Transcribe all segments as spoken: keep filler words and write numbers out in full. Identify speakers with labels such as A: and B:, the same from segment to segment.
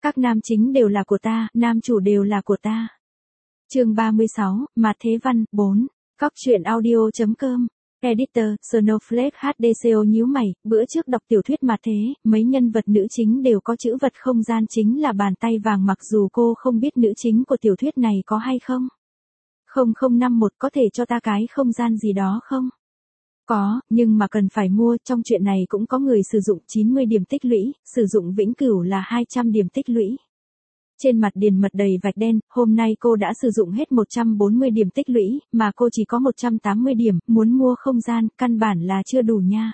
A: Các nam chính đều là của ta, nam chủ đều là của ta. Chương ba mươi sáu, Mạt Thế Văn, bốn. Cóc truyện audio chấm com. Editor, Snowflake hát đê xê o nhíu mày, bữa trước đọc tiểu thuyết Mạt Thế, mấy nhân vật nữ chính đều có chữ vật không gian chính là bàn tay vàng, mặc dù cô không biết nữ chính của tiểu thuyết này có hay không. không không năm một có thể cho ta cái không gian gì đó không? Có, nhưng mà cần phải mua, trong chuyện này cũng có người sử dụng chín mươi điểm tích lũy, sử dụng vĩnh cửu là hai trăm điểm tích lũy. Trên mặt Điền Mật đầy vạch đen, hôm nay cô đã sử dụng hết một trăm bốn mươi điểm tích lũy, mà cô chỉ có một trăm tám mươi điểm, muốn mua không gian, căn bản là chưa đủ nha.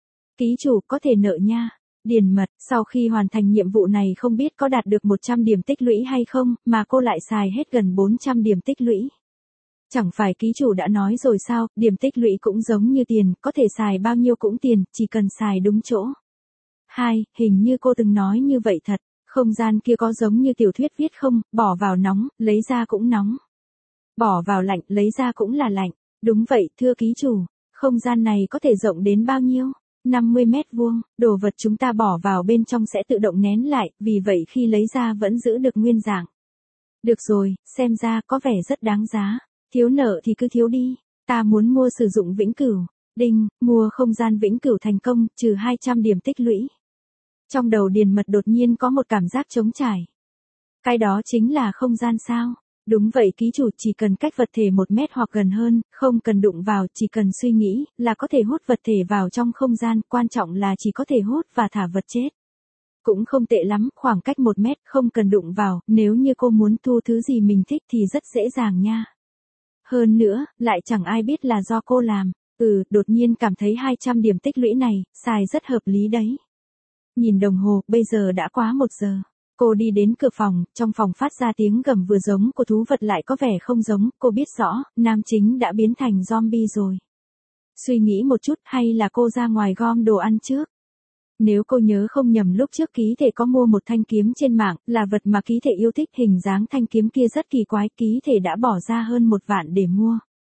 A: Ký chủ, có thể nợ nha. Điền Mật, sau khi hoàn thành nhiệm vụ này không biết có đạt được một trăm điểm tích lũy hay không, mà cô lại xài hết gần bốn trăm điểm tích lũy. Chẳng phải ký chủ đã nói rồi sao, điểm tích lũy cũng giống như tiền, có thể xài bao nhiêu cũng tiền, chỉ cần xài đúng chỗ. Hai, hình như cô từng nói như vậy thật, không gian kia có giống như tiểu thuyết viết không, bỏ vào nóng, lấy ra cũng nóng. Bỏ vào lạnh, lấy ra cũng là lạnh. Đúng vậy, thưa ký chủ, không gian này có thể rộng đến bao nhiêu? năm mươi mét vuông, đồ vật chúng ta bỏ vào bên trong sẽ tự động nén lại, vì vậy khi lấy ra vẫn giữ được nguyên dạng. Được rồi, xem ra có vẻ rất đáng giá. Thiếu nợ thì cứ thiếu đi, ta muốn mua sử dụng vĩnh cửu. Đinh, mua không gian vĩnh cửu thành công, trừ hai trăm điểm tích lũy. Trong đầu Điền Mật đột nhiên có một cảm giác trống trải. Cái đó chính là không gian sao? Đúng vậy ký chủ, chỉ cần cách vật thể một mét hoặc gần hơn, không cần đụng vào, chỉ cần suy nghĩ, là có thể hút vật thể vào trong không gian, quan trọng là chỉ có thể hút và thả vật chết. Cũng không tệ lắm, khoảng cách một mét, không cần đụng vào, nếu như cô muốn thu thứ gì mình thích thì rất dễ dàng nha. Hơn nữa, lại chẳng ai biết là do cô làm. Ừ, đột nhiên cảm thấy hai trăm điểm tích lũy này, xài rất hợp lý đấy. Nhìn đồng hồ, bây giờ đã quá một giờ. Cô đi đến cửa phòng, trong phòng phát ra tiếng gầm vừa giống của thú vật lại có vẻ không giống, cô biết rõ, nam chính đã biến thành zombie rồi. Suy nghĩ một chút, hay là cô ra ngoài gom đồ ăn trước? Nếu cô nhớ không nhầm lúc trước ký thể có mua một thanh kiếm trên mạng, là vật mà ký thể yêu thích, hình dáng thanh kiếm kia rất kỳ quái, ký thể đã bỏ ra hơn một vạn để mua.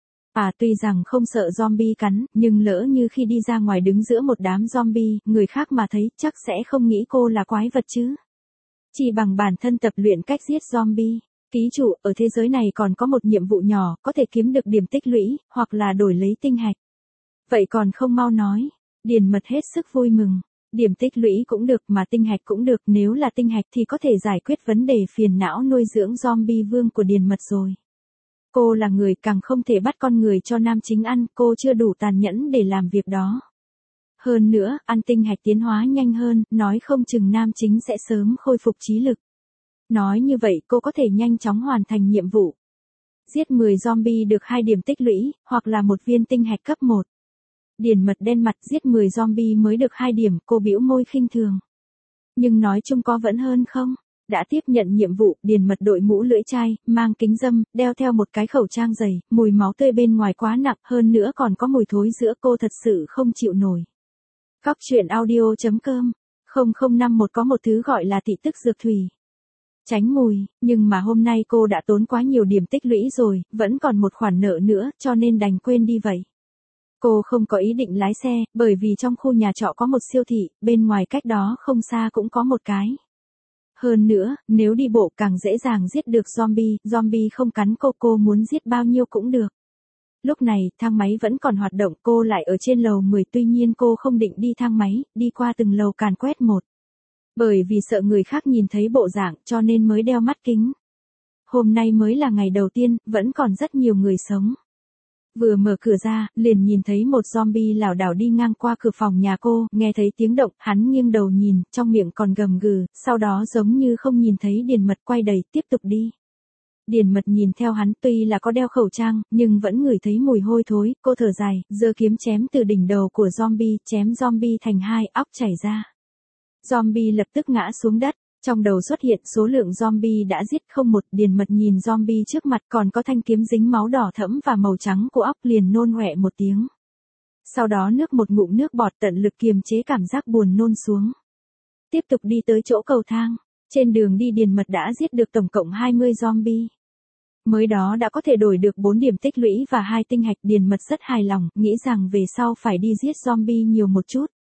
A: À, tuy rằng không sợ zombie cắn, nhưng lỡ như khi đi ra ngoài đứng giữa một đám zombie, người khác mà thấy chắc sẽ không nghĩ cô là quái vật chứ. Chỉ bằng bản thân tập luyện cách giết zombie. Ký chủ, ở thế giới này còn có một nhiệm vụ nhỏ, có thể kiếm được điểm tích lũy, hoặc là đổi lấy tinh hạch. Vậy còn không mau nói. Điền Mật hết sức vui mừng. Điểm tích lũy cũng được mà tinh hạch cũng được, nếu là tinh hạch thì có thể giải quyết vấn đề phiền não nuôi dưỡng zombie vương của Điền Mật rồi. Cô là người, càng không thể bắt con người cho nam chính ăn, cô chưa đủ tàn nhẫn để làm việc đó. Hơn nữa, ăn tinh hạch tiến hóa nhanh hơn, nói không chừng nam chính sẽ sớm khôi phục trí lực. Nói như vậy cô có thể nhanh chóng hoàn thành nhiệm vụ. Giết mười zombie được hai điểm tích lũy, hoặc là một viên tinh hạch cấp một. Điền Mật đen mặt, giết mười zombie mới được hai điểm, cô bĩu môi khinh thường. Nhưng nói chung có vẫn hơn không? Đã tiếp nhận nhiệm vụ, Điền Mật đội mũ lưỡi chai, mang kính râm, đeo theo một cái khẩu trang dày, mùi máu tươi bên ngoài quá nặng, hơn nữa còn có mùi thối giữa, cô thật sự không chịu nổi. Cóc truyện audio chấm com. không không năm một có một thứ gọi là thị tức dược thủy. Tránh mùi, nhưng mà hôm nay cô đã tốn quá nhiều điểm tích lũy rồi, vẫn còn một khoản nợ nữa, cho nên đành quên đi vậy. Cô không có ý định lái xe, bởi vì trong khu nhà trọ có một siêu thị, bên ngoài cách đó không xa cũng có một cái. Hơn nữa, nếu đi bộ càng dễ dàng giết được zombie, zombie không cắn cô, cô muốn giết bao nhiêu cũng được. Lúc này, thang máy vẫn còn hoạt động, cô lại ở trên lầu mười, tuy nhiên cô không định đi thang máy, đi qua từng lầu càn quét một. Bởi vì sợ người khác nhìn thấy bộ dạng, cho nên mới đeo mắt kính. Hôm nay mới là ngày đầu tiên, vẫn còn rất nhiều người sống. Vừa mở cửa ra, liền nhìn thấy một zombie lảo đảo đi ngang qua cửa phòng nhà cô, nghe thấy tiếng động, hắn nghiêng đầu nhìn, trong miệng còn gầm gừ, sau đó giống như không nhìn thấy Điền Mật, quay đầy, tiếp tục đi. Điền Mật nhìn theo hắn, tuy là có đeo khẩu trang, nhưng vẫn ngửi thấy mùi hôi thối, cô thở dài, giơ kiếm chém từ đỉnh đầu của zombie, chém zombie thành hai, óc chảy ra. Zombie lập tức ngã xuống đất. Trong đầu xuất hiện số lượng zombie đã giết không một, Điền Mật nhìn zombie trước mặt còn có thanh kiếm dính máu đỏ thẫm và màu trắng của óc, liền nôn ọe một tiếng. Sau đó nước một ngụm nước bọt, tận lực kiềm chế cảm giác buồn nôn xuống. Tiếp tục đi tới chỗ cầu thang. Trên đường đi Điền Mật đã giết được tổng cộng hai mươi zombie. Mới đó đã có thể đổi được bốn điểm tích lũy và hai tinh hạch, Điền Mật rất hài lòng, nghĩ rằng về sau phải đi giết zombie nhiều một chút.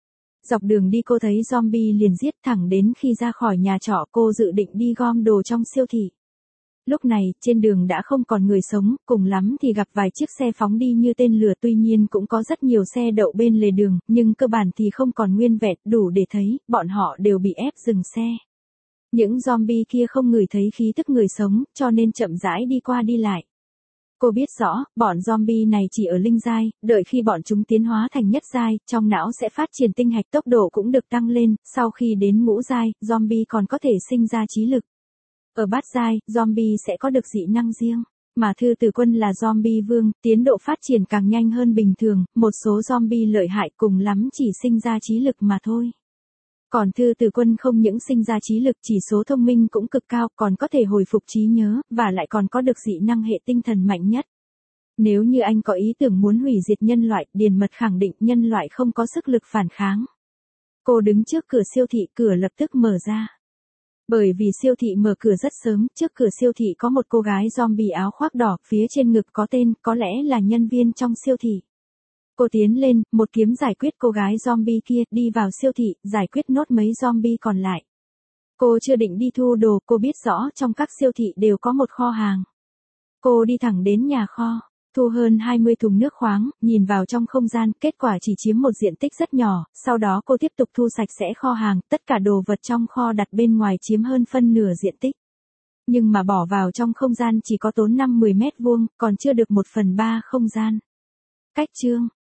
A: Dọc đường đi cô thấy zombie liền giết, thẳng đến khi ra khỏi nhà trọ cô dự định đi gom đồ trong siêu thị. Lúc này, trên đường đã không còn người sống, cùng lắm thì gặp vài chiếc xe phóng đi như tên lửa, tuy nhiên cũng có rất nhiều xe đậu bên lề đường, nhưng cơ bản thì không còn nguyên vẹn, đủ để thấy, bọn họ đều bị ép dừng xe. Những zombie kia không ngửi thấy khí tức người sống, cho nên chậm rãi đi qua đi lại. Cô biết rõ, bọn zombie này chỉ ở linh giai, đợi khi bọn chúng tiến hóa thành nhất giai, trong não sẽ phát triển tinh hạch, tốc độ cũng được tăng lên, sau khi đến ngũ giai, zombie còn có thể sinh ra trí lực. Ở bát giai, zombie sẽ có được dị năng riêng, mà Thư Tử Quân là zombie vương, tiến độ phát triển càng nhanh hơn bình thường, một số zombie lợi hại cùng lắm chỉ sinh ra trí lực mà thôi. Còn Thư Tử Quân không những sinh ra trí lực, chỉ số thông minh cũng cực cao, còn có thể hồi phục trí nhớ, và lại còn có được dị năng hệ tinh thần mạnh nhất. Nếu như anh có ý tưởng muốn hủy diệt nhân loại, Điền Mật khẳng định nhân loại không có sức lực phản kháng. Cô đứng trước cửa siêu thị, cửa lập tức mở ra. Bởi vì siêu thị mở cửa rất sớm, trước cửa siêu thị có một cô gái zombie áo khoác đỏ, phía trên ngực có tên, có lẽ là nhân viên trong siêu thị. Cô tiến lên, một kiếm giải quyết cô gái zombie kia, đi vào siêu thị, giải quyết nốt mấy zombie còn lại. Cô chưa định đi thu đồ, cô biết rõ trong các siêu thị đều có một kho hàng. Cô đi thẳng đến nhà kho, thu hơn hai mươi thùng nước khoáng, nhìn vào trong không gian, kết quả chỉ chiếm một diện tích rất nhỏ, sau đó cô tiếp tục thu sạch sẽ kho hàng, tất cả đồ vật trong kho đặt bên ngoài chiếm hơn phân nửa diện tích. Nhưng mà bỏ vào trong không gian chỉ có tốn năm đến mười mét vuông, còn chưa được một phần ba không gian. Cách chương